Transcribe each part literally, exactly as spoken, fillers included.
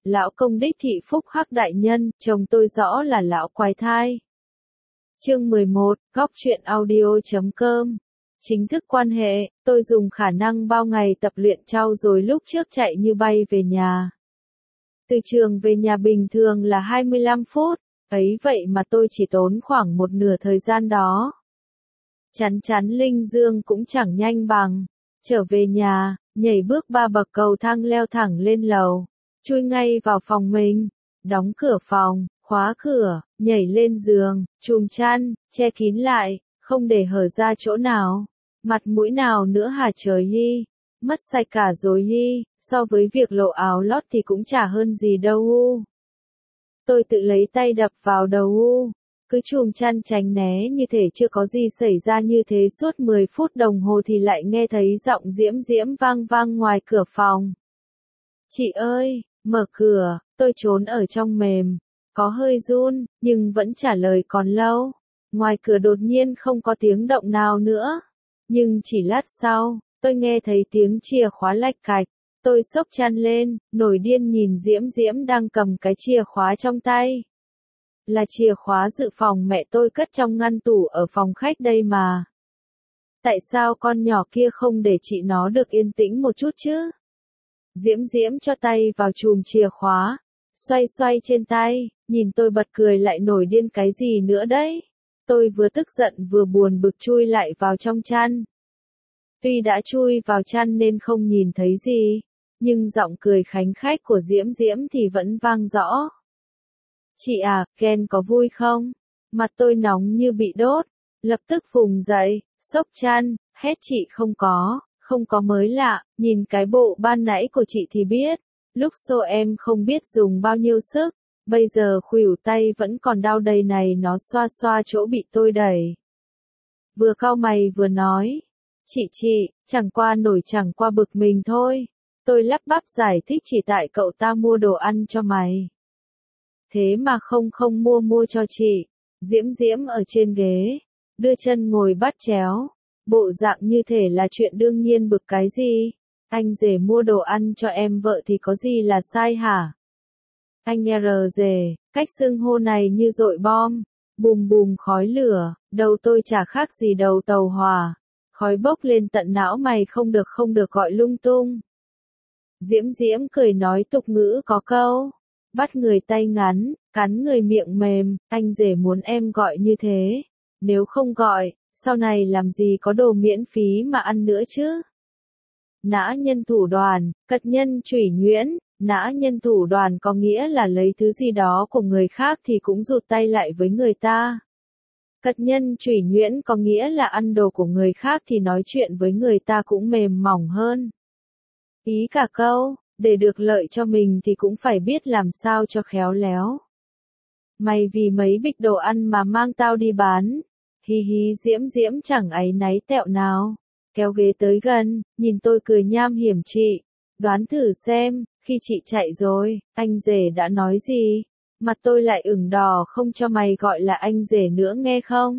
Lão công đích thị phúc hắc đại nhân, chồng tôi rõ là lão quái thai. Chương mười một, góc truyện audio chấm com. Chính thức quan hệ, tôi dùng khả năng bao ngày tập luyện trau dồi lúc trước chạy như bay về nhà. Từ trường về nhà bình thường là hai mươi lăm phút, ấy vậy mà tôi chỉ tốn khoảng một nửa thời gian đó. Chắn chắn Linh Dương cũng chẳng nhanh bằng. Trở về nhà, nhảy bước ba bậc cầu thang leo thẳng lên lầu, chui ngay vào phòng mình, đóng cửa phòng, khóa cửa, nhảy lên giường, chùm chăn, che kín lại, không để hở ra chỗ nào. Mặt mũi nào nữa hả trời ơi, mất sạch cả rồi hi, so với việc lộ áo lót thì cũng chả hơn gì đâu u. Tôi tự lấy tay đập vào đầu u, cứ chùm chăn tránh né như thể chưa có gì xảy ra như thế suốt mười phút đồng hồ thì lại nghe thấy giọng Diễm Diễm vang vang ngoài cửa phòng. Chị ơi, mở cửa, tôi trốn ở trong mềm, có hơi run, nhưng vẫn trả lời còn lâu. Ngoài cửa đột nhiên không có tiếng động nào nữa. Nhưng chỉ lát sau, tôi nghe thấy tiếng chìa khóa lạch cạch. Tôi xốc chăn lên, nổi điên nhìn Diễm Diễm đang cầm cái chìa khóa trong tay. Là chìa khóa dự phòng mẹ tôi cất trong ngăn tủ ở phòng khách đây mà. Tại sao con nhỏ kia không để chị nó được yên tĩnh một chút chứ? Diễm Diễm cho tay vào chùm chìa khóa, xoay xoay trên tay, nhìn tôi bật cười lại nổi điên cái gì nữa đấy. Tôi vừa tức giận vừa buồn bực chui lại vào trong chăn. Tuy đã chui vào chăn nên không nhìn thấy gì, nhưng giọng cười khánh khách của Diễm Diễm thì vẫn vang rõ. Chị à, Ken có vui không? Mặt tôi nóng như bị đốt, lập tức vùng dậy, xốc chăn, hét chị không có, không có mới lạ, nhìn cái bộ ban nãy của chị thì biết, lúc xô em không biết dùng bao nhiêu sức, bây giờ khuỷu tay vẫn còn đau đầy này nó xoa xoa chỗ bị tôi đẩy. Vừa cau mày vừa nói, chị chị, chẳng qua nổi chẳng qua bực mình thôi, tôi lắp bắp giải thích chỉ tại cậu ta mua đồ ăn cho mày. Thế mà không không mua mua cho chị. Diễm Diễm ở trên ghế, đưa chân ngồi bắt chéo, bộ dạng như thể là chuyện đương nhiên bực cái gì. Anh rể mua đồ ăn cho em vợ thì có gì là sai hả? Anh R rể, cách xưng hô này như dội bom, bùm bùm khói lửa, đầu tôi chả khác gì đầu tàu hỏa, khói bốc lên tận não mày không được không được gọi lung tung. Diễm Diễm cười nói tục ngữ có câu. Bắt người tay ngắn, cắn người miệng mềm, anh rể muốn em gọi như thế. Nếu không gọi, sau này làm gì có đồ miễn phí mà ăn nữa chứ? Nã nhân thủ đoàn, cật nhân chủy nhuyễn, nã nhân thủ đoàn có nghĩa là lấy thứ gì đó của người khác thì cũng rụt tay lại với người ta. Cật nhân chủy nhuyễn có nghĩa là ăn đồ của người khác thì nói chuyện với người ta cũng mềm mỏng hơn. Ý cả câu. Để được lợi cho mình thì cũng phải biết làm sao cho khéo léo. Mày vì mấy bịch đồ ăn mà mang tao đi bán. Hi hi Diễm Diễm chẳng áy náy tẹo nào. Kéo ghế tới gần, nhìn tôi cười nham hiểm chị. Đoán thử xem, khi chị chạy rồi, anh rể đã nói gì? Mặt tôi lại ửng đỏ không cho mày gọi là anh rể nữa nghe không?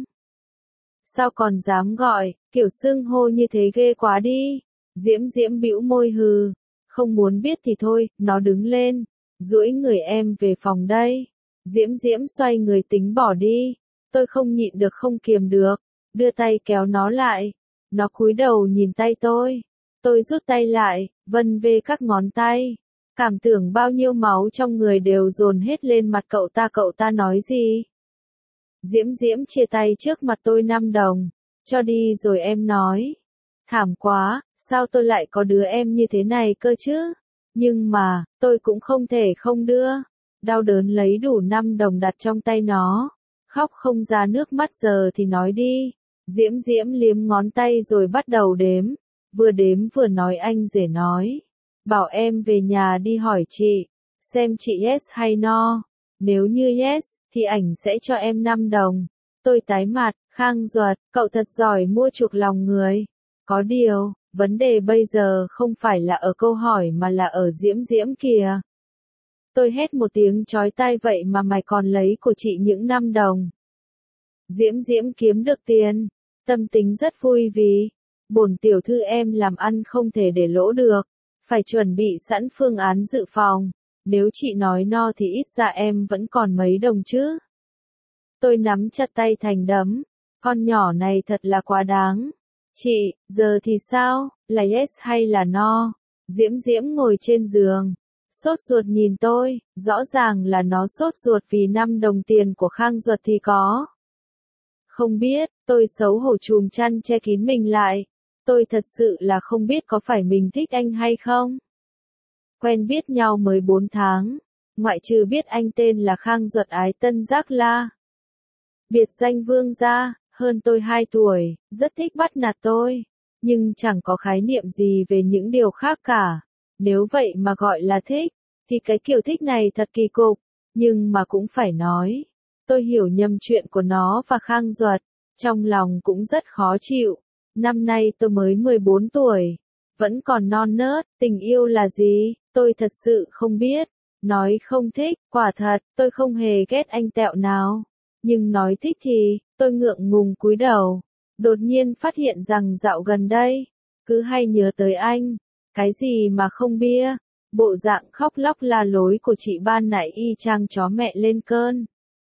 Sao còn dám gọi, kiểu xưng hô như thế ghê quá đi. Diễm Diễm bĩu môi hừ. Không muốn biết thì thôi, nó đứng lên, duỗi người em về phòng đây. Diễm Diễm xoay người tính bỏ đi, tôi không nhịn được không kiềm được, đưa tay kéo nó lại. Nó cúi đầu nhìn tay tôi, tôi rút tay lại, vân vê các ngón tay. Cảm tưởng bao nhiêu máu trong người đều dồn hết lên mặt cậu ta cậu ta nói gì. Diễm Diễm chia tay trước mặt tôi năm đồng, cho đi rồi em nói. Thảm quá. Sao tôi lại có đứa em như thế này cơ chứ? Nhưng mà, tôi cũng không thể không đưa. Đau đớn lấy đủ năm đồng đặt trong tay nó. Khóc không ra nước mắt giờ thì nói đi. Diễm Diễm liếm ngón tay rồi bắt đầu đếm. Vừa đếm vừa nói anh rể nói. Bảo em về nhà đi hỏi chị. Xem chị yes hay no. Nếu như yes, thì ảnh sẽ cho em năm đồng. Tôi tái mặt, khang ruột, cậu thật giỏi mua chuộc lòng người. Có điều. Vấn đề bây giờ không phải là ở câu hỏi mà là ở Diễm Diễm kìa. Tôi hét một tiếng chói tai vậy mà mày còn lấy của chị những năm đồng. Diễm Diễm kiếm được tiền, tâm tính rất vui vì, bổn tiểu thư em làm ăn không thể để lỗ được, phải chuẩn bị sẵn phương án dự phòng. Nếu chị nói no thì ít ra em vẫn còn mấy đồng chứ. Tôi nắm chặt tay thành đấm. Con nhỏ này thật là quá đáng. Chị, giờ thì sao, là yes hay là no? Diễm Diễm ngồi trên giường. Sốt ruột nhìn tôi, rõ ràng là nó sốt ruột vì năm đồng tiền của Khang Duật thì có. Không biết, tôi xấu hổ chùm chăn che kín mình lại. Tôi thật sự là không biết có phải mình thích anh hay không. Quen biết nhau mới bốn tháng, ngoại trừ biết anh tên là Khang Duật Ái Tân Giác La. Biệt danh Vương gia, hơn tôi hai tuổi, rất thích bắt nạt tôi, nhưng chẳng có khái niệm gì về những điều khác cả. Nếu vậy mà gọi là thích, thì cái kiểu thích này thật kỳ cục, nhưng mà cũng phải nói, tôi hiểu nhầm chuyện của nó và Khang Duật, trong lòng cũng rất khó chịu. Năm nay tôi mới mười bốn tuổi, vẫn còn non nớt, tình yêu là gì, tôi thật sự không biết. Nói không thích, quả thật, tôi không hề ghét anh tẹo nào. Nhưng nói thích thì, tôi ngượng ngùng cúi đầu. Đột nhiên phát hiện rằng dạo gần đây, cứ hay nhớ tới anh. Cái gì mà không bia, bộ dạng khóc lóc la lối của chị ban nãy y chang chó mẹ lên cơn.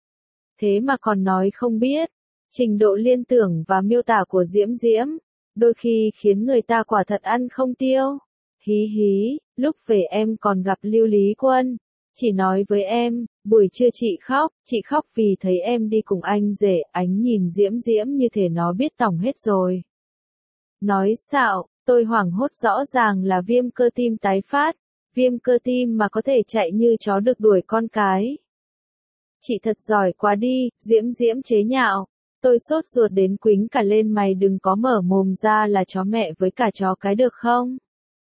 Thế mà còn nói không biết, trình độ liên tưởng và miêu tả của Diễm Diễm, đôi khi khiến người ta quả thật ăn không tiêu. Hí hí, lúc về em còn gặp Lưu Lý Quân. Chị nói với em, buổi trưa chị khóc, chị khóc vì thấy em đi cùng anh rể, ánh nhìn Diễm Diễm như thể nó biết tỏng hết rồi. Nói xạo, tôi hoảng hốt rõ ràng là viêm cơ tim tái phát, viêm cơ tim mà có thể chạy như chó được đuổi con cái. Chị thật giỏi quá đi, Diễm Diễm chế nhạo. Tôi sốt ruột đến quýnh cả lên, mày đừng có mở mồm ra là chó mẹ với cả chó cái được không?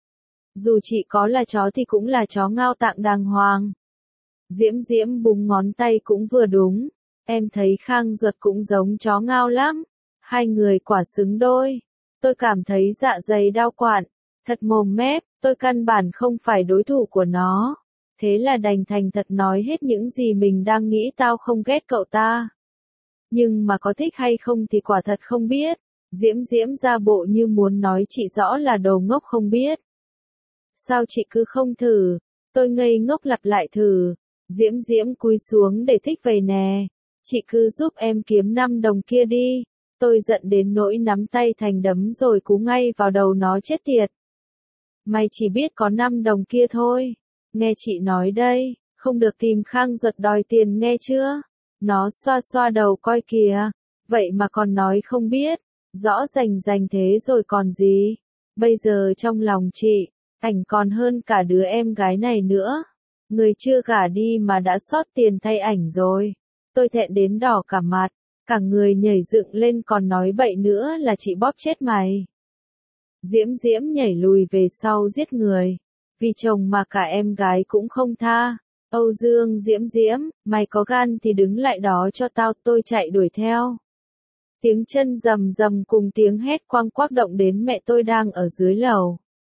Dù chị có là chó thì cũng là chó ngao tạng đàng hoàng. Diễm Diễm búng ngón tay cũng vừa đúng. Em thấy Khang Duật cũng giống chó ngao lắm. Hai người quả xứng đôi. Tôi cảm thấy dạ dày đau quặn. Thật mồm mép, tôi căn bản không phải đối thủ của nó. Thế là đành thành thật nói hết những gì mình đang nghĩ. Tao không ghét cậu ta. Nhưng mà có thích hay không thì quả thật không biết. Diễm Diễm ra bộ như muốn nói chị rõ là đồ ngốc không biết. Sao chị cứ không thử? Tôi ngây ngốc lặp lại thử. Diễm Diễm cúi xuống để thích vậy nè. Chị cứ giúp em kiếm năm đồng kia đi. Tôi giận đến nỗi nắm tay thành đấm rồi cú ngay vào đầu nó, chết tiệt. Mày chỉ biết có năm đồng kia thôi. Nghe chị nói đây, không được tìm Khang Duật đòi tiền nghe chưa? Nó xoa xoa đầu coi kìa. Vậy mà còn nói không biết. Rõ rành rành thế rồi còn gì. Bây giờ trong lòng chị, ảnh còn hơn cả đứa em gái này nữa. Người chưa gả đi mà đã xót tiền thay ảnh rồi. Tôi thẹn đến đỏ cả mặt, cả người nhảy dựng lên còn nói bậy nữa là chị bóp chết mày. Diễm Diễm nhảy lùi về sau giết người. Vì chồng mà cả em gái cũng không tha. Âu Dương Diễm Diễm, mày có gan thì đứng lại đó cho tao. Tôi chạy đuổi theo. Tiếng chân rầm rầm cùng tiếng hét quang quác động đến mẹ tôi đang ở dưới lầu.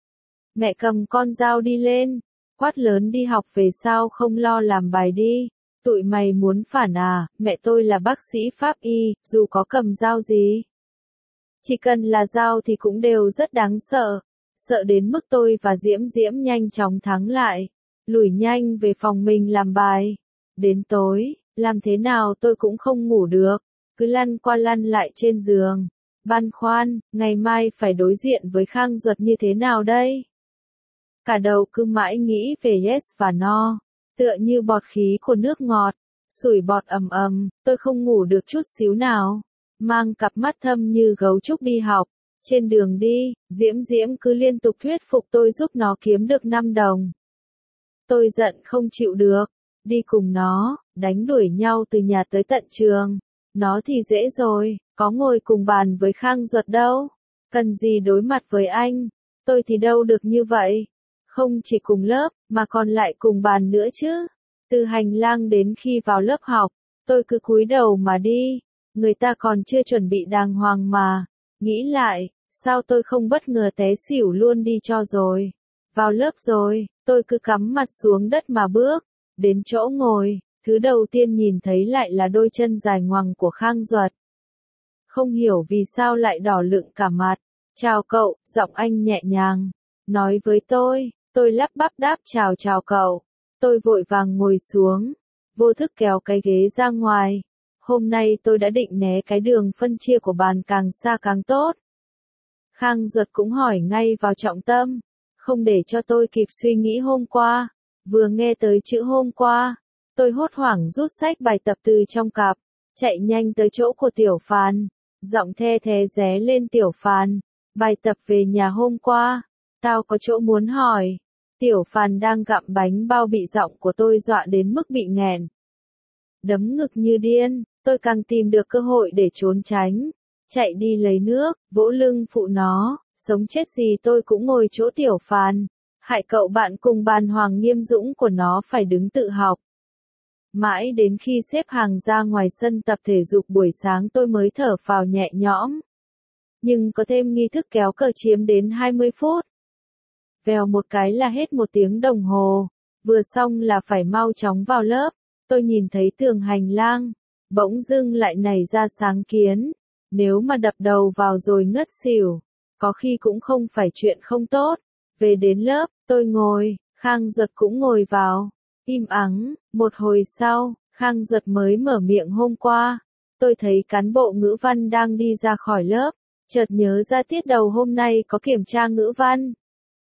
Mẹ cầm con dao đi lên, quát lớn đi học về sao không lo làm bài đi. Tụi mày muốn phản à? Mẹ tôi là bác sĩ pháp y, dù có cầm dao gì, chỉ cần là dao thì cũng đều rất đáng sợ. Sợ đến mức tôi và Diễm Diễm nhanh chóng thắng lại, lủi nhanh về phòng mình làm bài. Đến tối, làm thế nào tôi cũng không ngủ được, cứ lăn qua lăn lại trên giường, băn khoăn, ngày mai phải đối diện với Khang Duật như thế nào đây? Cả đầu cứ mãi nghĩ về yes và no, tựa như bọt khí của nước ngọt, sủi bọt ầm ầm, tôi không ngủ được chút xíu nào. Mang cặp mắt thâm như gấu trúc đi học, trên đường đi, Diễm Diễm cứ liên tục thuyết phục tôi giúp nó kiếm được năm đồng. Tôi giận không chịu được, đi cùng nó, đánh đuổi nhau từ nhà tới tận trường. Nó thì dễ rồi, có ngồi cùng bàn với Khang Duật đâu, cần gì đối mặt với anh. Tôi thì đâu được như vậy, không chỉ cùng lớp, mà còn lại cùng bàn nữa chứ. Từ hành lang đến khi vào lớp học, tôi cứ cúi đầu mà đi. Người ta còn chưa chuẩn bị đàng hoàng mà. Nghĩ lại, sao tôi không bất ngờ té xỉu luôn đi cho rồi. Vào lớp rồi, tôi cứ cắm mặt xuống đất mà bước. Đến chỗ ngồi, thứ đầu tiên nhìn thấy lại là đôi chân dài ngoằng của Khang Duật. Không hiểu vì sao lại đỏ lựng cả mặt. Chào cậu, giọng anh nhẹ nhàng. Nói với tôi, tôi lắp bắp đáp chào chào cậu. Tôi vội vàng ngồi xuống, vô thức kéo cái ghế ra ngoài. Hôm nay tôi đã định né cái đường phân chia của bàn càng xa càng tốt. Khang Duật cũng hỏi ngay vào trọng tâm, không để cho tôi kịp suy nghĩ hôm qua. Vừa nghe tới chữ hôm qua, tôi hốt hoảng rút sách bài tập từ trong cặp, chạy nhanh tới chỗ của Tiểu Phàn, giọng the thé ré lên. Tiểu Phàn, bài tập về nhà hôm qua, tao có chỗ muốn hỏi. Tiểu Phàn đang gặm bánh bao bị giọng của tôi dọa đến mức bị nghẹn. Đấm ngực như điên, tôi càng tìm được cơ hội để trốn tránh, chạy đi lấy nước, vỗ lưng phụ nó, sống chết gì tôi cũng ngồi chỗ Tiểu Phàn, hại cậu bạn cùng bàn Hoàng Nghiêm Dũng của nó phải đứng tự học. Mãi đến khi xếp hàng ra ngoài sân tập thể dục buổi sáng tôi mới thở phào nhẹ nhõm. Nhưng có thêm nghi thức kéo cờ chiếm đến hai mươi phút. Vèo một cái là hết một tiếng đồng hồ, vừa xong là phải mau chóng vào lớp. Tôi nhìn thấy tường hành lang, bỗng dưng lại nảy ra sáng kiến, nếu mà đập đầu vào rồi ngất xỉu, có khi cũng không phải chuyện không tốt. Về đến lớp, tôi ngồi, Khang Duật cũng ngồi vào, im ắng. Một hồi sau, Khang Duật mới mở miệng. Hôm qua, tôi thấy cán bộ ngữ văn đang đi ra khỏi lớp, chợt nhớ ra tiết đầu hôm nay có kiểm tra ngữ văn.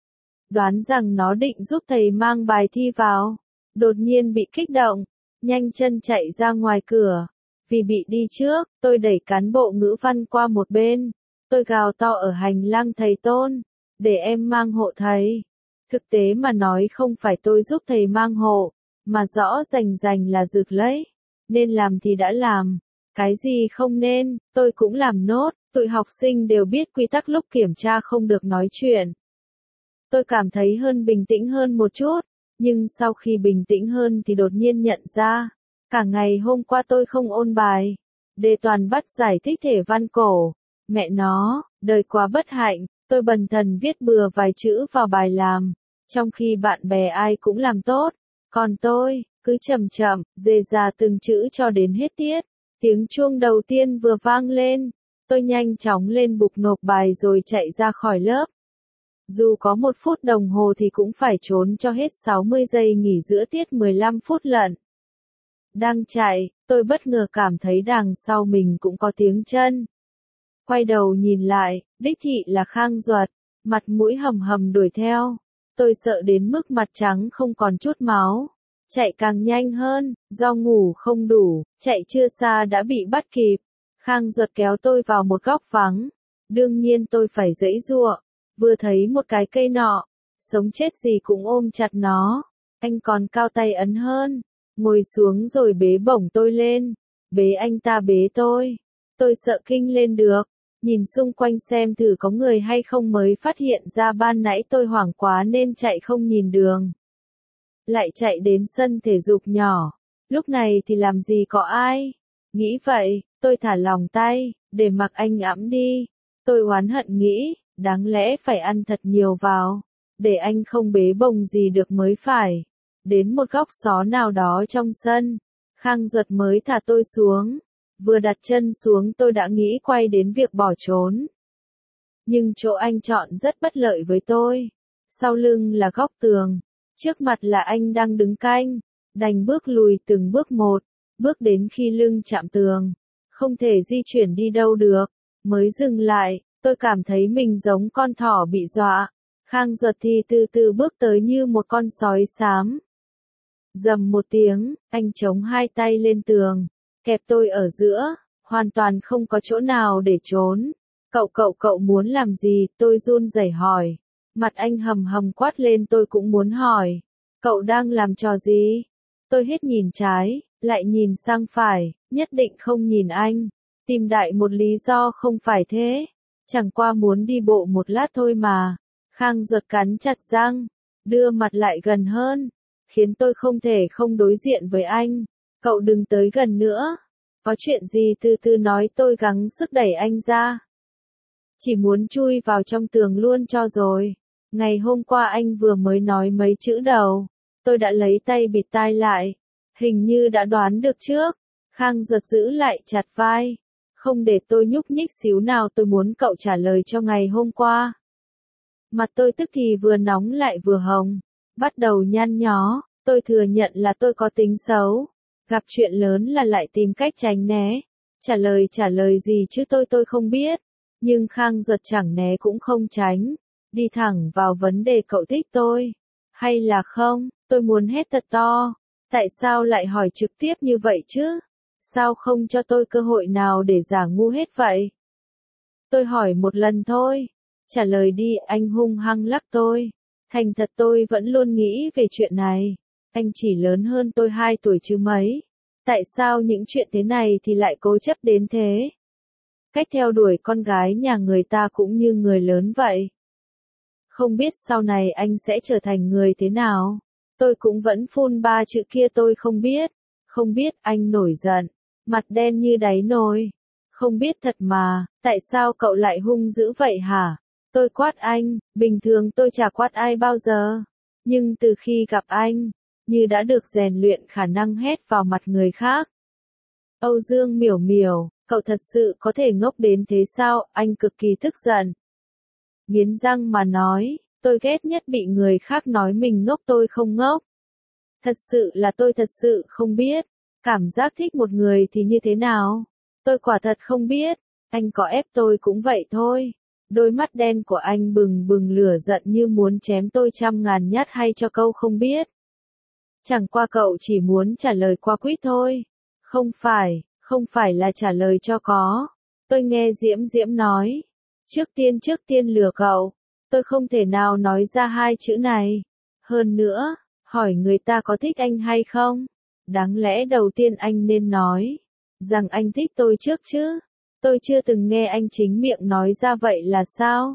Đoán rằng nó định giúp thầy mang bài thi vào, đột nhiên bị kích động, nhanh chân chạy ra ngoài cửa. Vì bị đi trước, tôi đẩy cán bộ ngữ văn qua một bên, tôi gào to ở hành lang: thầy Tôn, để em mang hộ thầy. Thực tế mà nói không phải tôi giúp thầy mang hộ, mà rõ rành rành là Dược lấy. Nên làm thì đã làm, cái gì không nên, tôi cũng làm nốt. Tụi học sinh đều biết quy tắc lúc kiểm tra không được nói chuyện. Tôi cảm thấy hơn bình tĩnh hơn một chút, nhưng sau khi bình tĩnh hơn thì đột nhiên nhận ra, cả ngày hôm qua tôi không ôn bài, đề toàn bắt giải thích thể văn cổ. Mẹ nó, đời quá bất hạnh, tôi bần thần viết bừa vài chữ vào bài làm, trong khi bạn bè ai cũng làm tốt, còn tôi, cứ chậm chậm, dề ra từng chữ cho đến hết tiết. Tiếng chuông đầu tiên vừa vang lên, tôi nhanh chóng lên bục nộp bài rồi chạy ra khỏi lớp. Dù có một phút đồng hồ thì cũng phải trốn cho hết sáu mươi giây nghỉ giữa tiết mười lăm phút lận. Đang chạy, tôi bất ngờ cảm thấy đằng sau mình cũng có tiếng chân. Quay đầu nhìn lại, đích thị là Khang Duật, mặt mũi hầm hầm đuổi theo. Tôi sợ đến mức mặt trắng không còn chút máu. Chạy càng nhanh hơn, do ngủ không đủ, chạy chưa xa đã bị bắt kịp. Khang Duật kéo tôi vào một góc vắng. Đương nhiên tôi phải giãy giụa. Vừa thấy một cái cây nọ, sống chết gì cũng ôm chặt nó. Anh còn cao tay ấn hơn, ngồi xuống rồi bế bổng tôi lên. Bế anh ta bế tôi. Tôi sợ kinh lên được, nhìn xung quanh xem thử có người hay không mới phát hiện ra ban nãy tôi hoảng quá nên chạy không nhìn đường. Lại chạy đến sân thể dục nhỏ, lúc này thì làm gì có ai. Nghĩ vậy, tôi thả lỏng tay, để mặc anh ẵm đi. Tôi oán hận nghĩ, đáng lẽ phải ăn thật nhiều vào, để anh không bế bồng gì được mới phải. Đến một góc xó nào đó trong sân, Khang Duật mới thả tôi xuống. Vừa đặt chân xuống tôi đã nghĩ quay đến việc bỏ trốn. Nhưng chỗ anh chọn rất bất lợi với tôi. Sau lưng là góc tường, trước mặt là anh đang đứng canh, đành bước lùi từng bước một, bước đến khi lưng chạm tường, không thể di chuyển đi đâu được, mới dừng lại. Tôi cảm thấy mình giống con thỏ bị dọa. Khang Duật thì từ từ bước tới như một con sói xám. Rầm một tiếng, anh chống hai tay lên tường, kẹp tôi ở giữa, hoàn toàn không có chỗ nào để trốn. Cậu cậu cậu muốn làm gì? Tôi run rẩy hỏi. Mặt anh hầm hầm quát lên. Tôi cũng muốn hỏi. Cậu đang làm trò gì? Tôi hết nhìn trái, lại nhìn sang phải, nhất định không nhìn anh. Tìm đại một lý do không phải thế. Chẳng qua muốn đi bộ một lát thôi mà. Khang Duật cắn chặt răng, đưa mặt lại gần hơn, khiến tôi không thể không đối diện với anh. Cậu đừng tới gần nữa. Có chuyện gì từ từ nói. Tôi gắng sức đẩy anh ra. Chỉ muốn chui vào trong tường luôn cho rồi. Ngày hôm qua anh vừa mới nói mấy chữ đầu. Tôi đã lấy tay bịt tai lại. Hình như đã đoán được trước. Khang Duật giữ lại chặt vai, không để tôi nhúc nhích xíu nào. Tôi muốn cậu trả lời cho ngày hôm qua. Mặt tôi tức thì vừa nóng lại vừa hồng, bắt đầu nhăn nhó. Tôi thừa nhận là tôi có tính xấu. Gặp chuyện lớn là lại tìm cách tránh né. Trả lời trả lời gì chứ tôi tôi không biết. Nhưng Khang Duật chẳng né cũng không tránh. Đi thẳng vào vấn đề cậu thích tôi. Hay là không, tôi muốn hét thật to. Tại sao lại hỏi trực tiếp như vậy chứ? Sao không cho tôi cơ hội nào để giả ngu hết vậy? Tôi hỏi một lần thôi. Trả lời đi, anh hung hăng lắc tôi. Thành thật tôi vẫn luôn nghĩ về chuyện này. Anh chỉ lớn hơn tôi hai tuổi chứ mấy. Tại sao những chuyện thế này thì lại cố chấp đến thế? Cách theo đuổi con gái nhà người ta cũng như người lớn vậy. Không biết sau này anh sẽ trở thành người thế nào? Tôi cũng vẫn phun ba chữ kia tôi không biết. Không biết, anh nổi giận. Mặt đen như đáy nồi. Không biết thật mà, tại sao cậu lại hung dữ vậy hả? Tôi quát anh, bình thường tôi chả quát ai bao giờ. Nhưng từ khi gặp anh, như đã được rèn luyện khả năng hét vào mặt người khác. Âu Dương Miểu Miểu, cậu thật sự có thể ngốc đến thế sao? Anh cực kỳ tức giận. Nghiến răng mà nói, tôi ghét nhất bị người khác nói mình ngốc tôi không ngốc. Thật sự là tôi thật sự không biết. Cảm giác thích một người thì như thế nào? Tôi quả thật không biết. Anh có ép tôi cũng vậy thôi. Đôi mắt đen của anh bừng bừng lửa giận như muốn chém tôi trăm ngàn nhát hay cho câu không biết. Chẳng qua cậu chỉ muốn trả lời qua quýt thôi. Không phải, không phải là trả lời cho có. Tôi nghe Diễm Diễm nói. Trước tiên trước tiên lừa cậu. Tôi không thể nào nói ra hai chữ này. Hơn nữa, hỏi người ta có thích anh hay không? Đáng lẽ đầu tiên anh nên nói rằng anh thích tôi trước chứ. Tôi chưa từng nghe anh chính miệng nói ra vậy là sao?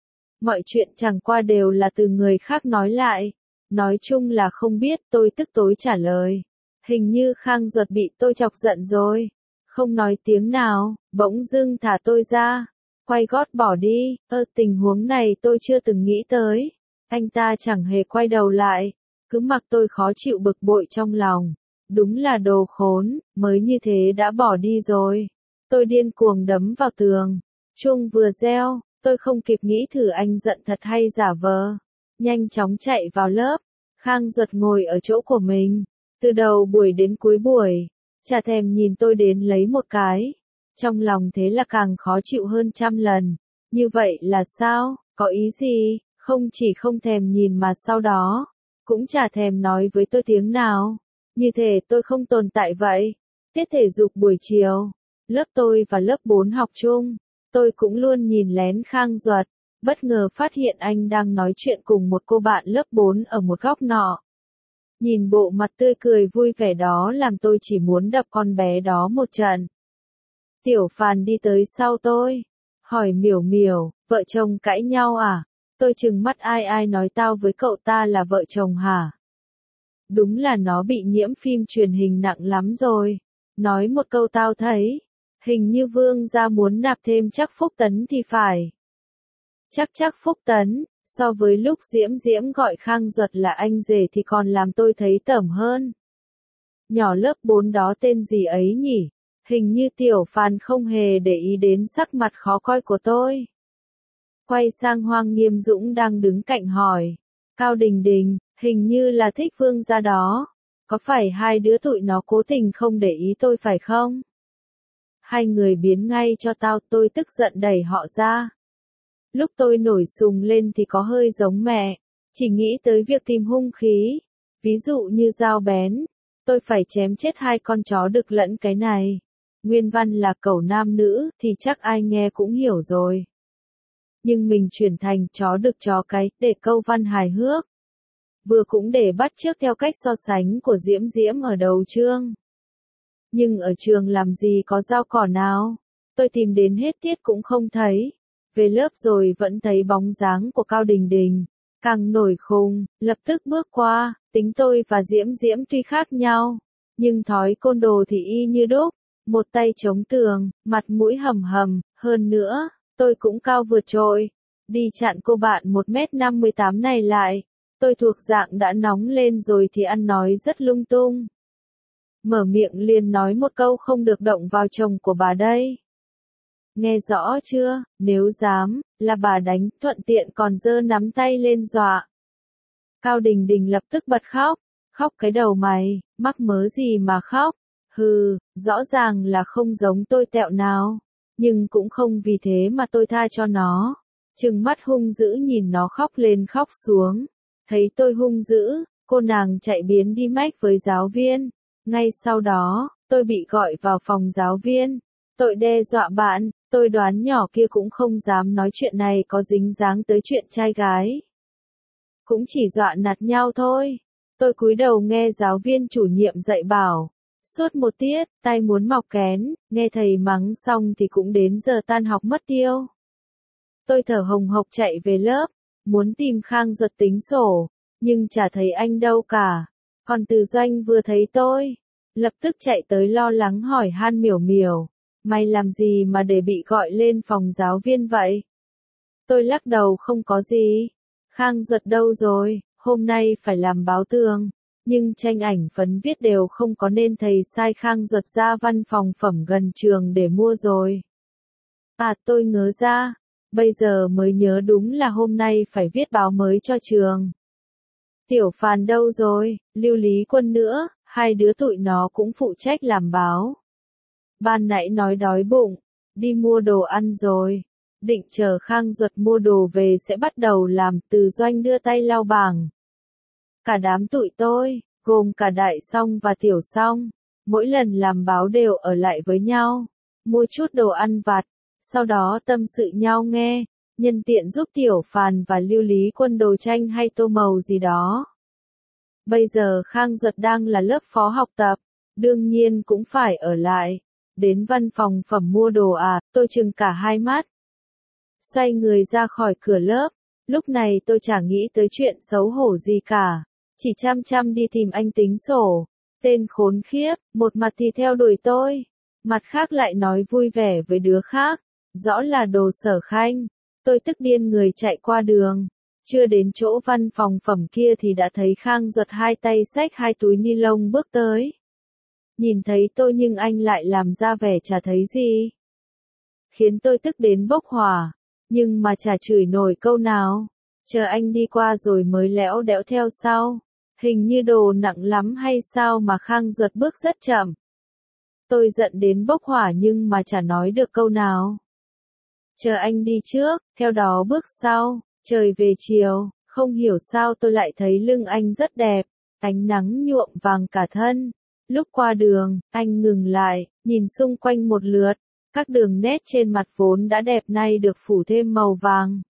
Mọi chuyện chẳng qua đều là từ người khác nói lại. Nói chung là không biết, tôi tức tối trả lời. Hình như Khang Duật bị tôi chọc giận rồi. Không nói tiếng nào, bỗng dưng thả tôi ra. Quay gót bỏ đi, ơ tình huống này tôi chưa từng nghĩ tới. Anh ta chẳng hề quay đầu lại. Cứ mặc tôi khó chịu bực bội trong lòng. Đúng là đồ khốn, mới như thế đã bỏ đi rồi. Tôi điên cuồng đấm vào tường. Chuông vừa reo, tôi không kịp nghĩ thử anh giận thật hay giả vờ. Nhanh chóng chạy vào lớp. Khang Duật ngồi ở chỗ của mình. Từ đầu buổi đến cuối buổi. Chả thèm nhìn tôi đến lấy một cái. Trong lòng thế là càng khó chịu hơn trăm lần. Như vậy là sao? Có ý gì? Không chỉ không thèm nhìn mà sau đó. Cũng chả thèm nói với tôi tiếng nào. Như thể tôi không tồn tại vậy. Tiết thể dục buổi chiều. Lớp tôi và lớp bốn học chung. Tôi cũng luôn nhìn lén Khang Duật. Bất ngờ phát hiện anh đang nói chuyện cùng một cô bạn lớp bốn ở một góc nọ. Nhìn bộ mặt tươi cười vui vẻ đó làm tôi chỉ muốn đập con bé đó một trận. Tiểu Phàn đi tới sau tôi. Hỏi Miểu Miểu, vợ chồng cãi nhau à? Tôi trừng mắt ai ai nói tao với cậu ta là vợ chồng hả? Đúng là nó bị nhiễm phim truyền hình nặng lắm rồi. Nói một câu tao thấy. Hình như Vương gia muốn nạp thêm Trác Phúc Tấn thì phải. Chắc Trác Phúc Tấn, so với lúc Diễm Diễm gọi Khang Duật là anh rể thì còn làm tôi thấy tởm hơn. Nhỏ lớp bốn đó tên gì ấy nhỉ? Hình như Tiểu Phàn không hề để ý đến sắc mặt khó coi của tôi. Quay sang Hoàng Nghiêm Dũng đang đứng cạnh hỏi. Cao Đình Đình, hình như là thích Vương gia đó. Có phải hai đứa tụi nó cố tình không để ý tôi phải không? Hai người biến ngay cho tao, tôi tức giận đẩy họ ra. Lúc tôi nổi sùng lên thì có hơi giống mẹ. Chỉ nghĩ tới việc tìm hung khí. Ví dụ như dao bén. Tôi phải chém chết hai con chó đực lẫn cái này. Nguyên văn là cẩu nam nữ thì chắc ai nghe cũng hiểu rồi. Nhưng mình chuyển thành chó đực chó cái để câu văn hài hước. Vừa cũng để bắt chước theo cách so sánh của Diễm Diễm ở đầu chương. Nhưng ở trường làm gì có dao cỏ nào. Tôi tìm đến hết tiết cũng không thấy. Về lớp rồi vẫn thấy bóng dáng của Cao Đình Đình. Càng nổi khùng, lập tức bước qua. Tính tôi và Diễm Diễm tuy khác nhau. Nhưng thói côn đồ thì y như đúc. Một tay chống tường, mặt mũi hầm hầm. Hơn nữa, tôi cũng cao vượt trội. Đi chặn cô bạn một mét năm mươi tám này lại. Tôi thuộc dạng đã nóng lên rồi thì ăn nói rất lung tung. Mở miệng liền nói một câu không được động vào chồng của bà đây. Nghe rõ chưa, nếu dám, là bà đánh, thuận tiện còn giơ nắm tay lên dọa. Cao Đình Đình lập tức bật khóc. Khóc cái đầu mày, mắc mớ gì mà khóc? Hừ, rõ ràng là không giống tôi tẹo nào. Nhưng cũng không vì thế mà tôi tha cho nó. Trừng mắt hung dữ nhìn nó khóc lên khóc xuống. Thấy tôi hung dữ, cô nàng chạy biến đi mách với giáo viên. Ngay sau đó, tôi bị gọi vào phòng giáo viên. Tội đe dọa bạn, tôi đoán nhỏ kia cũng không dám nói chuyện này có dính dáng tới chuyện trai gái. Cũng chỉ dọa nạt nhau thôi. Tôi cúi đầu nghe giáo viên chủ nhiệm dạy bảo. Suốt một tiết, tay muốn mọc kén, nghe thầy mắng xong thì cũng đến giờ tan học mất tiêu. Tôi thở hồng hộc chạy về lớp, muốn tìm Khang Duật tính sổ, nhưng chả thấy anh đâu cả. Còn Từ Doanh vừa thấy tôi, lập tức chạy tới lo lắng hỏi han Miểu Miểu, mày làm gì mà để bị gọi lên phòng giáo viên vậy? Tôi lắc đầu không có gì. Khang Duật đâu rồi, hôm nay phải làm báo tường, nhưng tranh ảnh phấn viết đều không có nên thầy sai Khang Duật ra văn phòng phẩm gần trường để mua rồi. À tôi ngớ ra, bây giờ mới nhớ đúng là hôm nay phải viết báo mới cho trường. Tiểu Phàn đâu rồi, Lưu Lý Quân nữa, hai đứa tụi nó cũng phụ trách làm báo. Ban nãy nói đói bụng, đi mua đồ ăn rồi. Định chờ Khang Duật mua đồ về sẽ bắt đầu làm. Từ Doanh đưa tay lau bảng. Cả đám tụi tôi, gồm cả Đại Song và Tiểu Song, mỗi lần làm báo đều ở lại với nhau, mua chút đồ ăn vặt, sau đó tâm sự nhau nghe, nhân tiện giúp Tiểu Phàn và Lưu Lý Quân đồ tranh hay tô màu gì đó. Bây giờ Khang Duật đang là lớp phó học tập, đương nhiên cũng phải ở lại. Đến văn phòng phẩm mua đồ à, tôi chừng cả hai mắt. Xoay người ra khỏi cửa lớp, lúc này tôi chả nghĩ tới chuyện xấu hổ gì cả, chỉ chăm chăm đi tìm anh tính sổ. Tên khốn khiếp, một mặt thì theo đuổi tôi, mặt khác lại nói vui vẻ với đứa khác, rõ là đồ Sở Khanh. Tôi tức điên người chạy qua đường, chưa đến chỗ văn phòng phẩm kia thì đã thấy Khang Duật hai tay xách hai túi ni lông bước tới. Nhìn thấy tôi nhưng anh lại làm ra vẻ chả thấy gì, khiến tôi tức đến bốc hỏa, nhưng mà chả chửi nổi câu nào, chờ anh đi qua rồi mới lẽo đẽo theo sau. Hình như đồ nặng lắm hay sao mà Khang Duật bước rất chậm. Tôi giận đến bốc hỏa nhưng mà chả nói được câu nào. Chờ anh đi trước, theo đó bước sau, trời về chiều, không hiểu sao tôi lại thấy lưng anh rất đẹp, ánh nắng nhuộm vàng cả thân. Lúc qua đường, anh ngừng lại, nhìn xung quanh một lượt, các đường nét trên mặt vốn đã đẹp nay được phủ thêm màu vàng.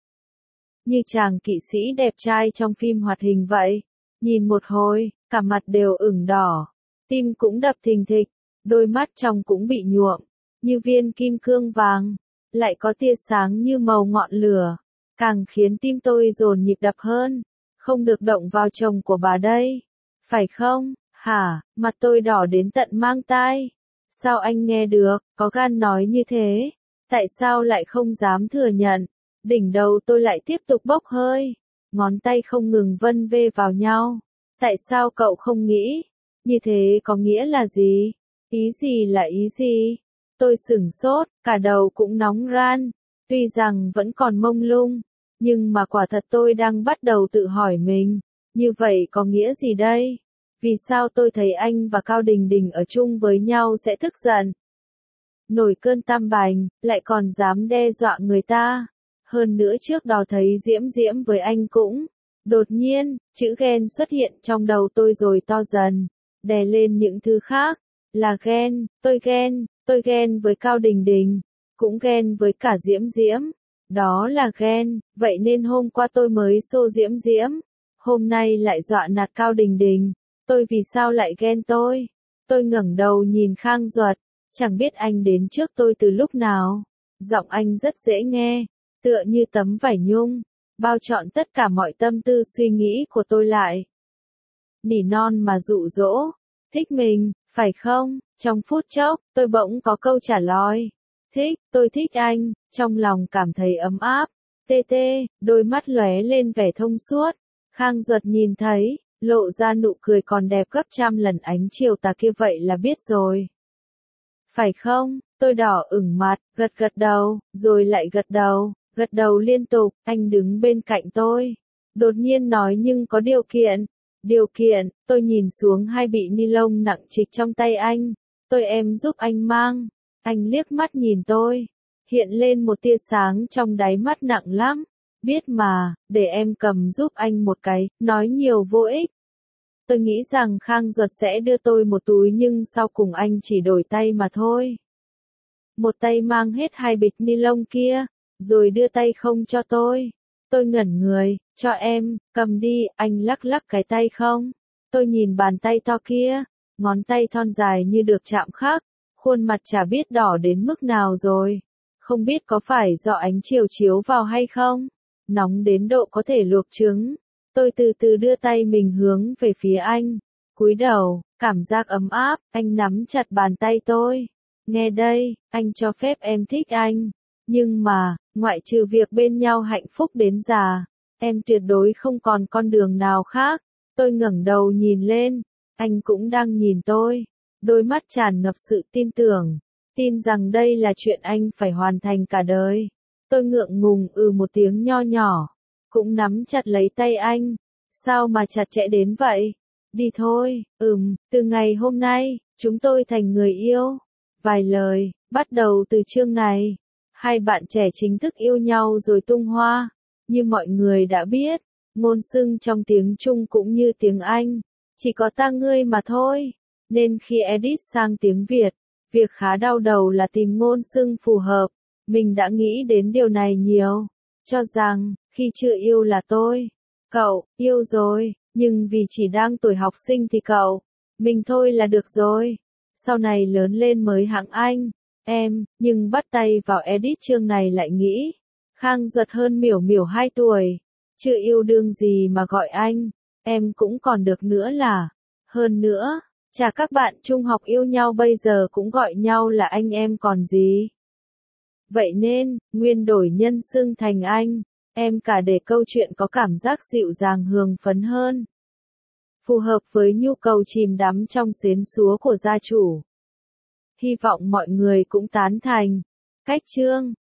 Như chàng kỵ sĩ đẹp trai trong phim hoạt hình vậy. Nhìn một hồi, cả mặt đều ửng đỏ, tim cũng đập thình thịch, đôi mắt trong cũng bị nhuộm, như viên kim cương vàng, lại có tia sáng như màu ngọn lửa, càng khiến tim tôi dồn nhịp đập hơn. Không được động vào chồng của bà đây, phải không? Hả? Mặt tôi đỏ đến tận mang tai. Sao anh nghe được, có gan nói như thế? Tại sao lại không dám thừa nhận? Đỉnh đầu tôi lại tiếp tục bốc hơi. Ngón tay không ngừng vân vê vào nhau. Tại sao cậu không nghĩ? Như thế có nghĩa là gì? Ý gì là ý gì? Tôi sửng sốt, cả đầu cũng nóng ran. Tuy rằng vẫn còn mông lung, nhưng mà quả thật tôi đang bắt đầu tự hỏi mình. Như vậy có nghĩa gì đây? Vì sao tôi thấy anh và Cao Đình Đình ở chung với nhau sẽ tức giận? Nổi cơn tam bành, lại còn dám đe dọa người ta. Hơn nữa trước đó thấy Diễm Diễm với anh cũng. Đột nhiên, chữ ghen xuất hiện trong đầu tôi rồi to dần, đè lên những thứ khác. Là ghen, tôi ghen, tôi ghen với Cao Đình Đình, cũng ghen với cả Diễm Diễm. Đó là ghen, vậy nên hôm qua tôi mới xô Diễm Diễm, hôm nay lại dọa nạt Cao Đình Đình. Tôi vì sao lại ghen tôi? Tôi ngẩng đầu nhìn Khang Duật, chẳng biết anh đến trước tôi từ lúc nào. Giọng anh rất dễ nghe, tựa như tấm vải nhung, bao trọn tất cả mọi tâm tư suy nghĩ của tôi lại. Nỉ non mà dụ dỗ, thích mình, phải không? Trong phút chốc, tôi bỗng có câu trả lời. Thích, tôi thích anh, trong lòng cảm thấy ấm áp. Tê tê, đôi mắt lóe lên vẻ thông suốt. Khang Duật nhìn thấy, lộ ra nụ cười còn đẹp gấp trăm lần ánh chiều tà kia vậy là biết rồi. Phải không? Tôi đỏ ửng mặt, gật gật đầu, rồi lại gật đầu, gật đầu liên tục. Anh đứng bên cạnh tôi, đột nhiên nói nhưng có điều kiện. Điều kiện, tôi nhìn xuống hai bị ni lông nặng trịch trong tay anh. Tôi em giúp anh mang. Anh liếc mắt nhìn tôi. Hiện lên một tia sáng trong đáy mắt nặng lắm. Biết mà, để em cầm giúp anh một cái, nói nhiều vô ích. Tôi nghĩ rằng Khang Duật sẽ đưa tôi một túi nhưng sau cùng anh chỉ đổi tay mà thôi. Một tay mang hết hai bịch ni lông kia, rồi đưa tay không cho tôi. Tôi ngẩn người, cho em, cầm đi, anh lắc lắc cái tay không. Tôi nhìn bàn tay to kia, ngón tay thon dài như được chạm khắc, khuôn mặt chả biết đỏ đến mức nào rồi. Không biết có phải do ánh chiều chiếu vào hay không? Nóng đến độ có thể luộc trứng. Tôi từ từ đưa tay mình hướng về phía anh. Cúi đầu, cảm giác ấm áp, anh nắm chặt bàn tay tôi. Nghe đây, anh cho phép em thích anh. Nhưng mà, ngoại trừ việc bên nhau hạnh phúc đến già, em tuyệt đối không còn con đường nào khác. Tôi ngẩng đầu nhìn lên, anh cũng đang nhìn tôi. Đôi mắt tràn ngập sự tin tưởng, tin rằng đây là chuyện anh phải hoàn thành cả đời. Tôi ngượng ngùng ừ một tiếng nho nhỏ, cũng nắm chặt lấy tay anh. Sao mà chặt chẽ đến vậy? Đi thôi, ừm, từ ngày hôm nay, chúng tôi thành người yêu. Vài lời, bắt đầu từ chương này. Hai bạn trẻ chính thức yêu nhau rồi tung hoa. Như mọi người đã biết, ngôn xưng trong tiếng Trung cũng như tiếng Anh, chỉ có ta ngươi mà thôi. Nên khi edit sang tiếng Việt, việc khá đau đầu là tìm ngôn xưng phù hợp. Mình đã nghĩ đến điều này nhiều, cho rằng, khi chưa yêu là tôi. Cậu, yêu rồi, nhưng vì chỉ đang tuổi học sinh thì cậu, mình thôi là được rồi. Sau này lớn lên mới hạng anh, em, nhưng bắt tay vào edit chương này lại nghĩ. Khang Duật hơn Miểu Miểu hai tuổi, chưa yêu đương gì mà gọi anh, em cũng còn được nữa là. Hơn nữa, chả các bạn trung học yêu nhau bây giờ cũng gọi nhau là anh em còn gì. Vậy nên, nguyên đổi nhân xưng thành anh, em cả để câu chuyện có cảm giác dịu dàng hương phấn hơn. Phù hợp với nhu cầu chìm đắm trong xến xúa của gia chủ. Hy vọng mọi người cũng tán thành. Cách chương